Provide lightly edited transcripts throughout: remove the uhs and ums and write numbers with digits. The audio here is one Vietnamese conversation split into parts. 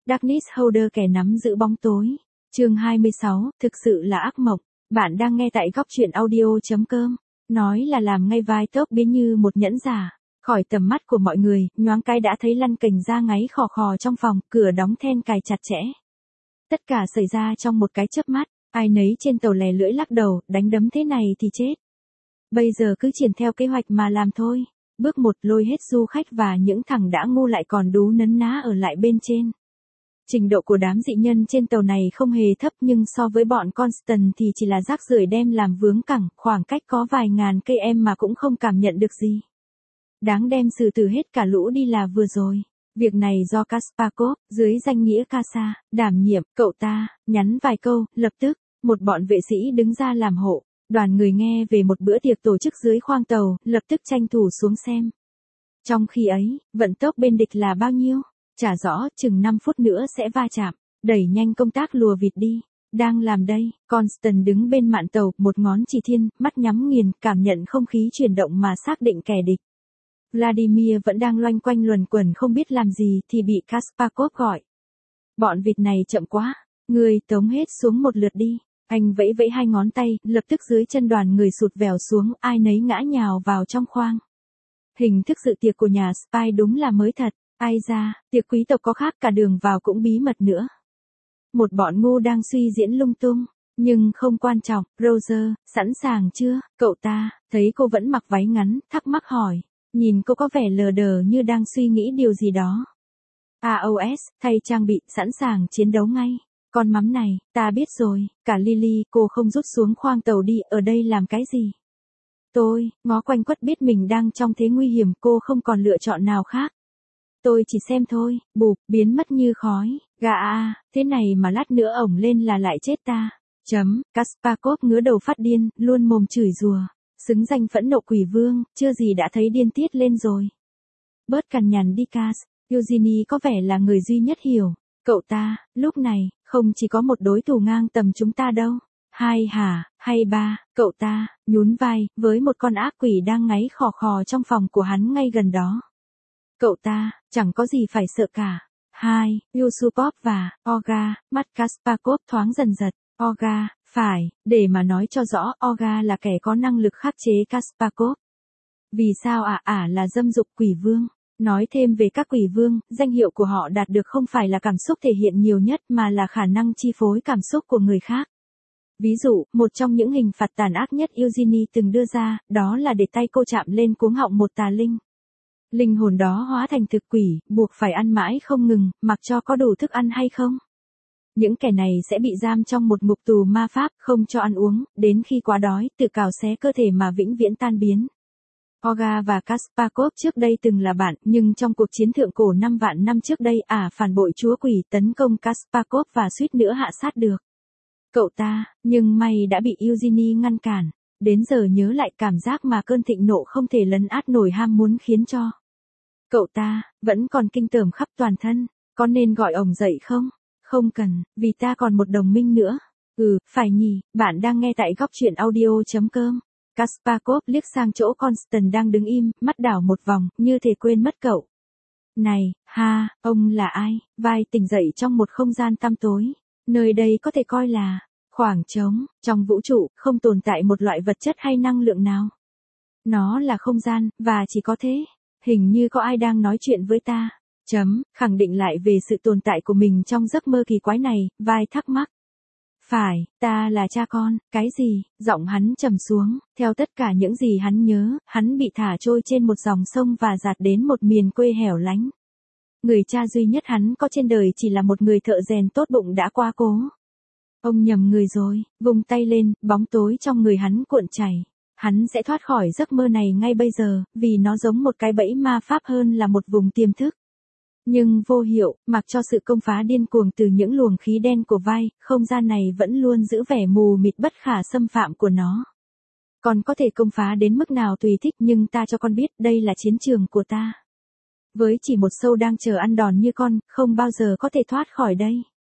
Darkness Holder kẻ nắm giữ bóng tối. Chương 26, thực sự là ác mộng. Bạn đang nghe tại góc truyện audio.com. Nói là làm ngay vai tốc biến như một nhẫn giả. Khỏi tầm mắt của mọi người, nhoáng cái đã thấy lăn cành ra ngáy khò khò trong phòng, cửa đóng then cài chặt chẽ. Tất cả xảy ra trong một cái chớp mắt, ai nấy trên tàu lè lưỡi lắc đầu, đánh đấm thế này thì chết. Bây giờ cứ triển theo kế hoạch mà làm thôi. Bước 1, lôi hết du khách và những thằng đã ngu lại còn đú nấn ná ở lại bên trên. Trình độ của đám dị nhân trên tàu này không hề thấp, nhưng so với bọn Constant thì chỉ là rác rưởi đem làm vướng cẳng, khoảng cách có vài ngàn cây em mà cũng không cảm nhận được gì. Đáng đem xử tử hết cả lũ đi là vừa rồi. Việc này do Kasparkov, dưới danh nghĩa Kasa, đảm nhiệm. Cậu ta nhắn vài câu, lập tức một bọn vệ sĩ đứng ra làm hộ. Đoàn người nghe về một bữa tiệc tổ chức dưới khoang tàu, lập tức tranh thủ xuống xem. Trong khi ấy, vận tốc bên địch là bao nhiêu? Chả rõ, chừng 5 phút nữa sẽ va chạm. Đẩy nhanh công tác lùa vịt đi. Đang làm đây, Constant đứng bên mạn tàu, một ngón chỉ thiên, mắt nhắm nghiền, cảm nhận không khí chuyển động mà xác định kẻ địch. Vladimir vẫn đang loanh quanh luẩn quẩn không biết làm gì thì bị Kasparkov gọi. Bọn vịt này chậm quá, người tống hết xuống một lượt đi. Anh vẫy vẫy hai ngón tay, lập tức dưới chân đoàn người sụt vèo xuống, ai nấy ngã nhào vào trong khoang. Hình thức dự tiệc của nhà Spy đúng là mới thật, ai ra, tiệc quý tộc có khác cả đường vào cũng bí mật nữa. Một bọn ngu đang suy diễn lung tung, nhưng không quan trọng. Roger, sẵn sàng chưa? Cậu ta, thấy cô vẫn mặc váy ngắn, thắc mắc hỏi, nhìn cô có vẻ lờ đờ như đang suy nghĩ điều gì đó. AOS, thay trang bị, sẵn sàng chiến đấu ngay. Con mắm này, ta biết rồi, cả Lily, cô không rút xuống khoang tàu đi, ở đây làm cái gì? Tôi, ngó quanh quất biết mình đang trong thế nguy hiểm, cô không còn lựa chọn nào khác. Tôi chỉ xem thôi, bụp, biến mất như khói, gà à, thế này mà lát nữa ổng lên là lại chết ta. Kasparkov ngứa đầu phát điên, luôn mồm chửi rủa, xứng danh phẫn nộ quỷ vương, chưa gì đã thấy điên tiết lên rồi. Bớt cằn nhằn đi Cas, Eugenie có vẻ là người duy nhất hiểu. Cậu ta, lúc này, không chỉ có một đối thủ ngang tầm chúng ta đâu. Hai hả, hay ba, cậu ta, nhún vai, với một con ác quỷ đang ngáy khò khò trong phòng của hắn ngay gần đó. Cậu ta, chẳng có gì phải sợ cả. Hai, Yusupov và Olga, mắt Kasparkov thoáng dần giật. Olga, phải, để mà nói cho rõ, Olga là kẻ có năng lực khắc chế Kasparkov. Vì sao là dâm dục quỷ vương? Nói thêm về các quỷ vương, danh hiệu của họ đạt được không phải là cảm xúc thể hiện nhiều nhất mà là khả năng chi phối cảm xúc của người khác. Ví dụ, một trong những hình phạt tàn ác nhất Eugenie từng đưa ra, đó là để tay cô chạm lên cuống họng một tà linh. Linh hồn đó hóa thành thực quỷ, buộc phải ăn mãi không ngừng, mặc cho có đủ thức ăn hay không. Những kẻ này sẽ bị giam trong một ngục tù ma pháp, không cho ăn uống, đến khi quá đói, tự cào xé cơ thể mà vĩnh viễn tan biến. Olga và Kasparkov trước đây từng là bạn, nhưng trong cuộc chiến thượng cổ 5 vạn năm trước đây, phản bội chúa quỷ tấn công Kasparkov và suýt nữa hạ sát được cậu ta, nhưng may đã bị Eugenie ngăn cản. Đến giờ nhớ lại cảm giác mà cơn thịnh nộ không thể lấn át nổi ham muốn khiến cho cậu ta vẫn còn kinh tởm khắp toàn thân. Có nên gọi ổng dậy không? Không cần, vì ta còn một đồng minh nữa. Phải nhỉ, bạn đang nghe tại góc truyện audio.com. Kasparkov liếc sang chỗ Constant đang đứng im, mắt đảo một vòng, như thể quên mất cậu. Này, ông là ai? Vai tỉnh dậy trong một không gian tăm tối. Nơi đây có thể coi là khoảng trống, trong vũ trụ, không tồn tại một loại vật chất hay năng lượng nào. Nó là không gian, và chỉ có thế. Hình như có ai đang nói chuyện với ta. Khẳng định lại về sự tồn tại của mình trong giấc mơ kỳ quái này, vai thắc mắc. Phải, ta là cha con, cái gì? Giọng hắn trầm xuống, theo tất cả những gì hắn nhớ, hắn bị thả trôi trên một dòng sông và dạt đến một miền quê hẻo lánh. Người cha duy nhất hắn có trên đời chỉ là một người thợ rèn tốt bụng đã quá cố. Ông nhầm người rồi, vùng tay lên, bóng tối trong người hắn cuộn chảy. Hắn sẽ thoát khỏi giấc mơ này ngay bây giờ, vì nó giống một cái bẫy ma pháp hơn là một vùng tiềm thức. Nhưng vô hiệu, mặc cho sự công phá điên cuồng từ những luồng khí đen của vai, không gian này vẫn luôn giữ vẻ mù mịt bất khả xâm phạm của nó. Con có thể công phá đến mức nào tùy thích, nhưng ta cho con biết đây là chiến trường của ta. Với chỉ một sâu đang chờ ăn đòn như con, không bao giờ có thể thoát khỏi đây.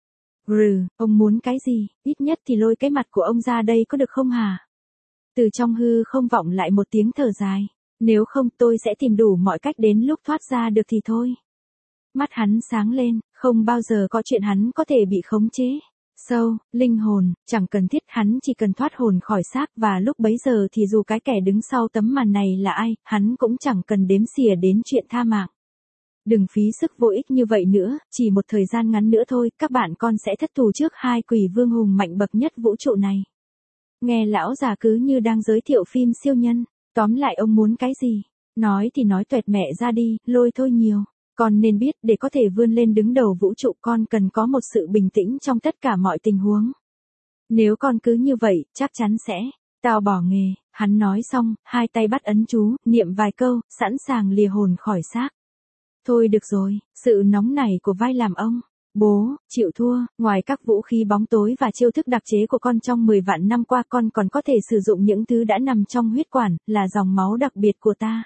Ông muốn cái gì? Ít nhất thì lôi cái mặt của ông ra đây có được không hả? Từ trong hư không vọng lại một tiếng thở dài. Nếu không tôi sẽ tìm đủ mọi cách đến lúc thoát ra được thì thôi. Mắt hắn sáng lên, không bao giờ có chuyện hắn có thể bị khống chế. Sâu, linh hồn, chẳng cần thiết, hắn chỉ cần thoát hồn khỏi xác, và lúc bấy giờ thì dù cái kẻ đứng sau tấm màn này là ai, hắn cũng chẳng cần đếm xỉa đến chuyện tha mạng. Đừng phí sức vô ích như vậy nữa, chỉ một thời gian ngắn nữa thôi, các bạn con sẽ thất thủ trước hai quỷ vương hùng mạnh bậc nhất vũ trụ này. Nghe lão già cứ như đang giới thiệu phim siêu nhân, tóm lại ông muốn cái gì? Nói thì nói tuẹt mẹ ra đi, lôi thôi nhiều. Con nên biết, để có thể vươn lên đứng đầu vũ trụ, con cần có một sự bình tĩnh trong tất cả mọi tình huống. Nếu con cứ như vậy, chắc chắn sẽ, tao bỏ nghề. Hắn nói xong, hai tay bắt ấn chú, niệm vài câu, sẵn sàng lìa hồn khỏi xác. Thôi được rồi, sự nóng nảy của vai làm ông. Bố, chịu thua, ngoài các vũ khí bóng tối và chiêu thức đặc chế của con trong 10 vạn năm qua, con còn có thể sử dụng những thứ đã nằm trong huyết quản, là dòng máu đặc biệt của ta.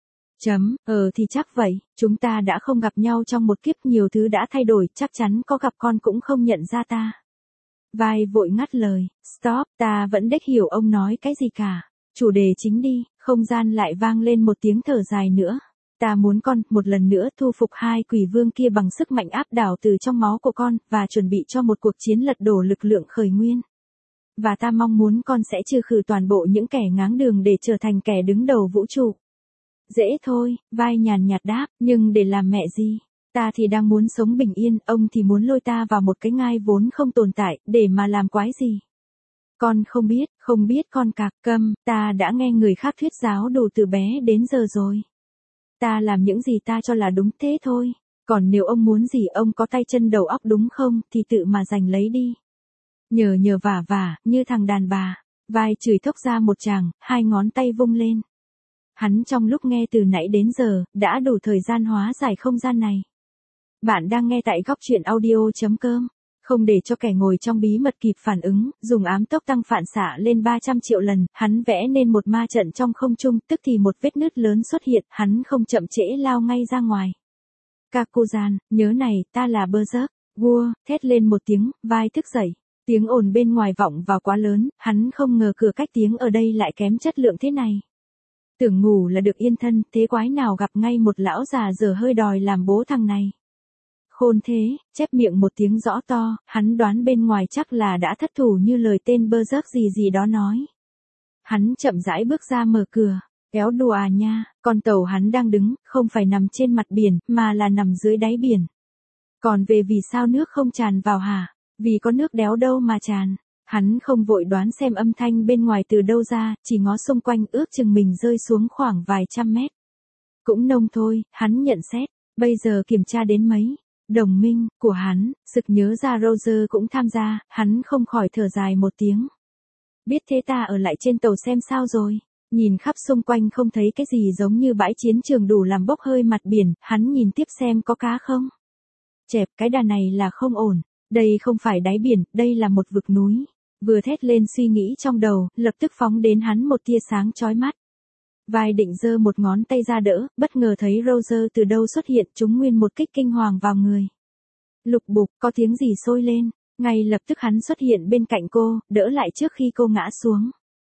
Thì chắc vậy, chúng ta đã không gặp nhau trong một kiếp, nhiều thứ đã thay đổi, chắc chắn có gặp con cũng không nhận ra ta. Vai vội ngắt lời, stop, ta vẫn đếch hiểu ông nói cái gì cả. Chủ đề chính đi. Không gian lại vang lên một tiếng thở dài nữa. Ta muốn con, một lần nữa thu phục hai quỷ vương kia bằng sức mạnh áp đảo từ trong máu của con, và chuẩn bị cho một cuộc chiến lật đổ lực lượng khởi nguyên. Và ta mong muốn con sẽ trừ khử toàn bộ những kẻ ngáng đường để trở thành kẻ đứng đầu vũ trụ. Dễ thôi, vai nhàn nhạt đáp, nhưng để làm mẹ gì? Ta thì đang muốn sống bình yên, ông thì muốn lôi ta vào một cái ngai vốn không tồn tại, để mà làm quái gì? Con không biết con cạc câm, ta đã nghe người khác thuyết giáo đủ từ bé đến giờ rồi. Ta làm những gì ta cho là đúng thế thôi. Còn nếu ông muốn gì, ông có tay chân đầu óc đúng không, thì tự mà giành lấy đi. Nhờ vả, như thằng đàn bà. Vai chửi thốc ra một tràng, hai ngón tay vung lên. Hắn trong lúc nghe từ nãy đến giờ, đã đủ thời gian hóa giải không gian này. Bạn đang nghe tại góc truyện audio.com. Không để cho kẻ ngồi trong bí mật kịp phản ứng, dùng ám tốc tăng phản xạ lên 300 triệu lần, hắn vẽ nên một ma trận trong không trung, tức thì một vết nứt lớn xuất hiện, hắn không chậm trễ lao ngay ra ngoài. Kakuzan, nhớ này, ta là Berserk. Vua, thét lên một tiếng, vai thức dậy. Tiếng ồn bên ngoài vọng vào quá lớn, hắn không ngờ cửa cách tiếng ở đây lại kém chất lượng thế này. Tưởng ngủ là được yên thân, thế quái nào gặp ngay một lão già dở hơi đòi làm bố thằng này. Khôn thế, chép miệng một tiếng rõ to, hắn đoán bên ngoài chắc là đã thất thủ như lời tên Berserk gì đó nói. Hắn chậm rãi bước ra mở cửa, kéo đùa à nha, con tàu hắn đang đứng, không phải nằm trên mặt biển, mà là nằm dưới đáy biển. Còn về vì sao nước không tràn vào hả? Vì có nước đéo đâu mà tràn. Hắn không vội đoán xem âm thanh bên ngoài từ đâu ra, chỉ ngó xung quanh ước chừng mình rơi xuống khoảng vài trăm mét. Cũng nông thôi, hắn nhận xét, bây giờ kiểm tra đến mấy. Đồng minh của hắn, sực nhớ ra Roger cũng tham gia, hắn không khỏi thở dài một tiếng. Biết thế ta ở lại trên tàu xem sao rồi. Nhìn khắp xung quanh không thấy cái gì giống như bãi chiến trường đủ làm bốc hơi mặt biển, hắn nhìn tiếp xem có cá không. Chẹp, cái đà này là không ổn. Đây không phải đáy biển, đây là một vực núi. Vừa thét lên suy nghĩ trong đầu, lập tức phóng đến hắn một tia sáng chói mắt. Vai định giơ một ngón tay ra đỡ, bất ngờ thấy Roger từ đâu xuất hiện, trúng nguyên một kích kinh hoàng vào người. Lục bục, có tiếng gì sôi lên, ngay lập tức hắn xuất hiện bên cạnh cô, đỡ lại trước khi cô ngã xuống.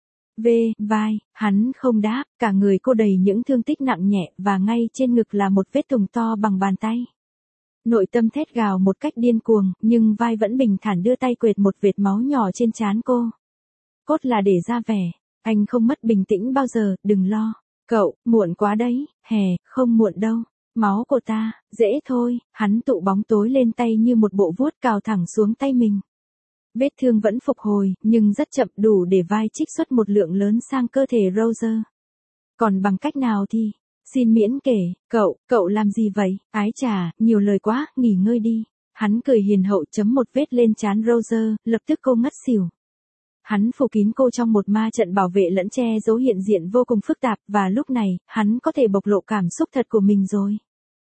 Vai, hắn không đáp, cả người cô đầy những thương tích nặng nhẹ, và ngay trên ngực là một vết thủng to bằng bàn tay. Nội tâm thét gào một cách điên cuồng, nhưng vai vẫn bình thản đưa tay quệt một vệt máu nhỏ trên trán cô. Cốt là để ra vẻ. Anh không mất bình tĩnh bao giờ, đừng lo. Cậu, muộn quá đấy, không muộn đâu. Máu của ta, dễ thôi, hắn tụ bóng tối lên tay như một bộ vuốt cào thẳng xuống tay mình. Vết thương vẫn phục hồi, nhưng rất chậm đủ để vai trích xuất một lượng lớn sang cơ thể Roger. Còn bằng cách nào thì, xin miễn kể, cậu làm gì vậy? Ái chà, nhiều lời quá, nghỉ ngơi đi. Hắn cười hiền hậu chấm một vết lên trán Roger, lập tức cô ngất xỉu. Hắn phủ kín cô trong một ma trận bảo vệ lẫn che giấu hiện diện vô cùng phức tạp, và lúc này, hắn có thể bộc lộ cảm xúc thật của mình rồi.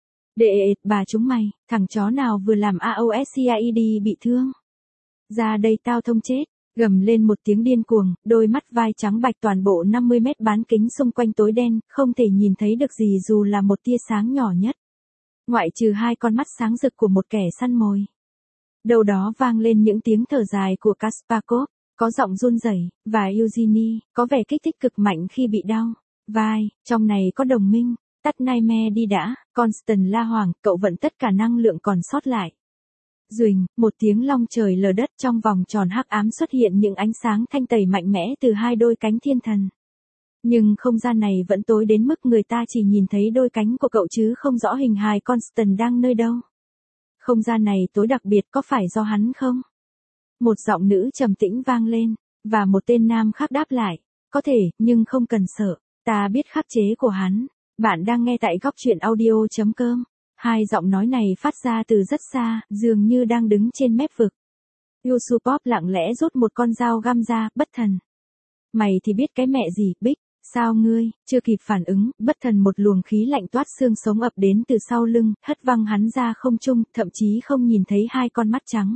Bà chúng mày, thằng chó nào vừa làm AOSCIED bị thương? Ra đây tao thông chết, gầm lên một tiếng điên cuồng, đôi mắt vai trắng bạch toàn bộ 50 mét bán kính xung quanh tối đen, không thể nhìn thấy được gì dù là một tia sáng nhỏ nhất. Ngoại trừ hai con mắt sáng rực của một kẻ săn mồi. Đâu đó vang lên những tiếng thở dài của Kasparkov. Có giọng run rẩy, và Eugenie, có vẻ kích thích cực mạnh khi bị đau. Vai, trong này có đồng minh. Tắt nightmare đi đã, Constant la hoảng, cậu vận tất cả năng lượng còn sót lại. Duỳnh, một tiếng long trời lở đất, trong vòng tròn hắc ám xuất hiện những ánh sáng thanh tẩy mạnh mẽ từ hai đôi cánh thiên thần. Nhưng không gian này vẫn tối đến mức người ta chỉ nhìn thấy đôi cánh của cậu chứ không rõ hình hài Constant đang nơi đâu. Không gian này tối đặc biệt, có phải do hắn không? Một giọng nữ trầm tĩnh vang lên, và một tên nam khác đáp lại, có thể, nhưng không cần sợ, ta biết khắc chế của hắn. Bạn đang nghe tại góc truyện audio.com. Hai giọng nói này phát ra từ rất xa, dường như đang đứng trên mép vực. Yusupov lặng lẽ rút một con dao găm ra, bất thần. Mày thì biết cái mẹ gì, Bích, sao ngươi, chưa kịp phản ứng, bất thần một luồng khí lạnh toát xương sống ập đến từ sau lưng, hất văng hắn ra không trung, thậm chí không nhìn thấy hai con mắt trắng.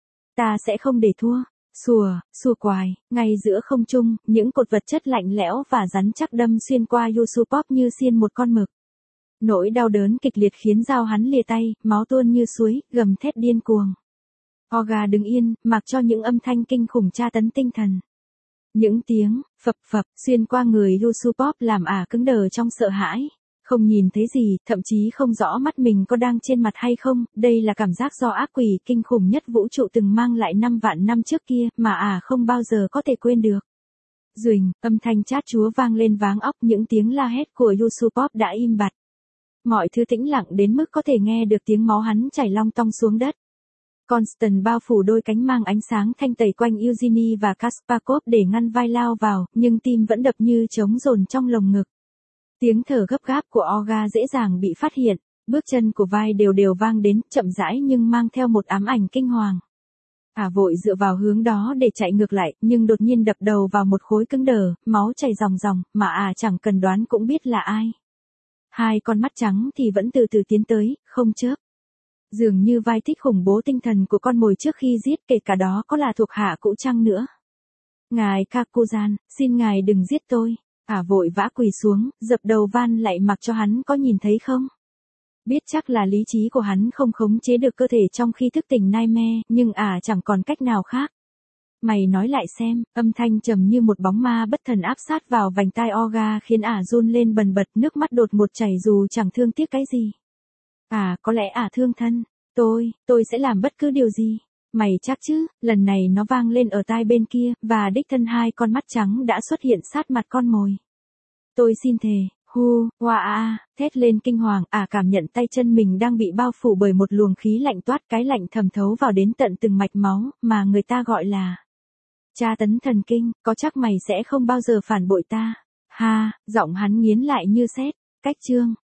Ta sẽ không để thua. Xùa quài, ngay giữa không trung, những cột vật chất lạnh lẽo và rắn chắc đâm xuyên qua Yusupov như xiên một con mực. Nỗi đau đớn kịch liệt khiến dao hắn lìa tay, máu tuôn như suối, gầm thét điên cuồng. Olga đứng yên, mặc cho những âm thanh kinh khủng tra tấn tinh thần. Những tiếng phập phập xuyên qua người Yusupov làm ả cứng đờ trong sợ hãi. Không nhìn thấy gì, thậm chí không rõ mắt mình có đang trên mặt hay không, đây là cảm giác do ác quỷ kinh khủng nhất vũ trụ từng mang lại 5 vạn năm trước kia, mà ả không bao giờ có thể quên được. Duỳnh, âm thanh chát chúa vang lên váng óc, những tiếng la hét của Yusupov đã im bặt. Mọi thứ tĩnh lặng đến mức có thể nghe được tiếng máu hắn chảy long tong xuống đất. Constant bao phủ đôi cánh mang ánh sáng thanh tẩy quanh Eugenie và Kasparkov để ngăn vai lao vào, nhưng tim vẫn đập như trống dồn trong lồng ngực. Tiếng thở gấp gáp của Olga dễ dàng bị phát hiện, bước chân của vai đều vang đến, chậm rãi nhưng mang theo một ám ảnh kinh hoàng. Ả vội dựa vào hướng đó để chạy ngược lại, nhưng đột nhiên đập đầu vào một khối cứng đờ, máu chảy ròng ròng, mà Ả chẳng cần đoán cũng biết là ai. Hai con mắt trắng thì vẫn từ từ tiến tới, không chớp. Dường như vai thích khủng bố tinh thần của con mồi trước khi giết, kể cả đó có là thuộc hạ cũ chăng nữa. Ngài Kakuzan, xin ngài đừng giết tôi. Ả vội vã quỳ xuống, dập đầu van lại mặc cho hắn có nhìn thấy không. Biết chắc là lý trí của hắn không khống chế được cơ thể trong khi thức tỉnh nightmare, nhưng Ả chẳng còn cách nào khác. Mày nói lại xem, âm thanh trầm như một bóng ma bất thần áp sát vào vành tai Olga khiến Ả run lên bần bật, nước mắt đột ngột chảy dù chẳng thương tiếc cái gì. Có lẽ Ả thương thân. Tôi sẽ làm bất cứ điều gì. Mày chắc chứ? Lần này nó vang lên ở tai bên kia, và đích thân hai con mắt trắng đã xuất hiện sát mặt con mồi. Tôi xin thề, thét lên kinh hoàng, Ả cảm nhận tay chân mình đang bị bao phủ bởi một luồng khí lạnh toát, cái lạnh thẩm thấu vào đến tận từng mạch máu, mà người ta gọi là tra tấn thần kinh. Có chắc mày sẽ không bao giờ phản bội ta? Giọng hắn nghiến lại như sét. Cách chương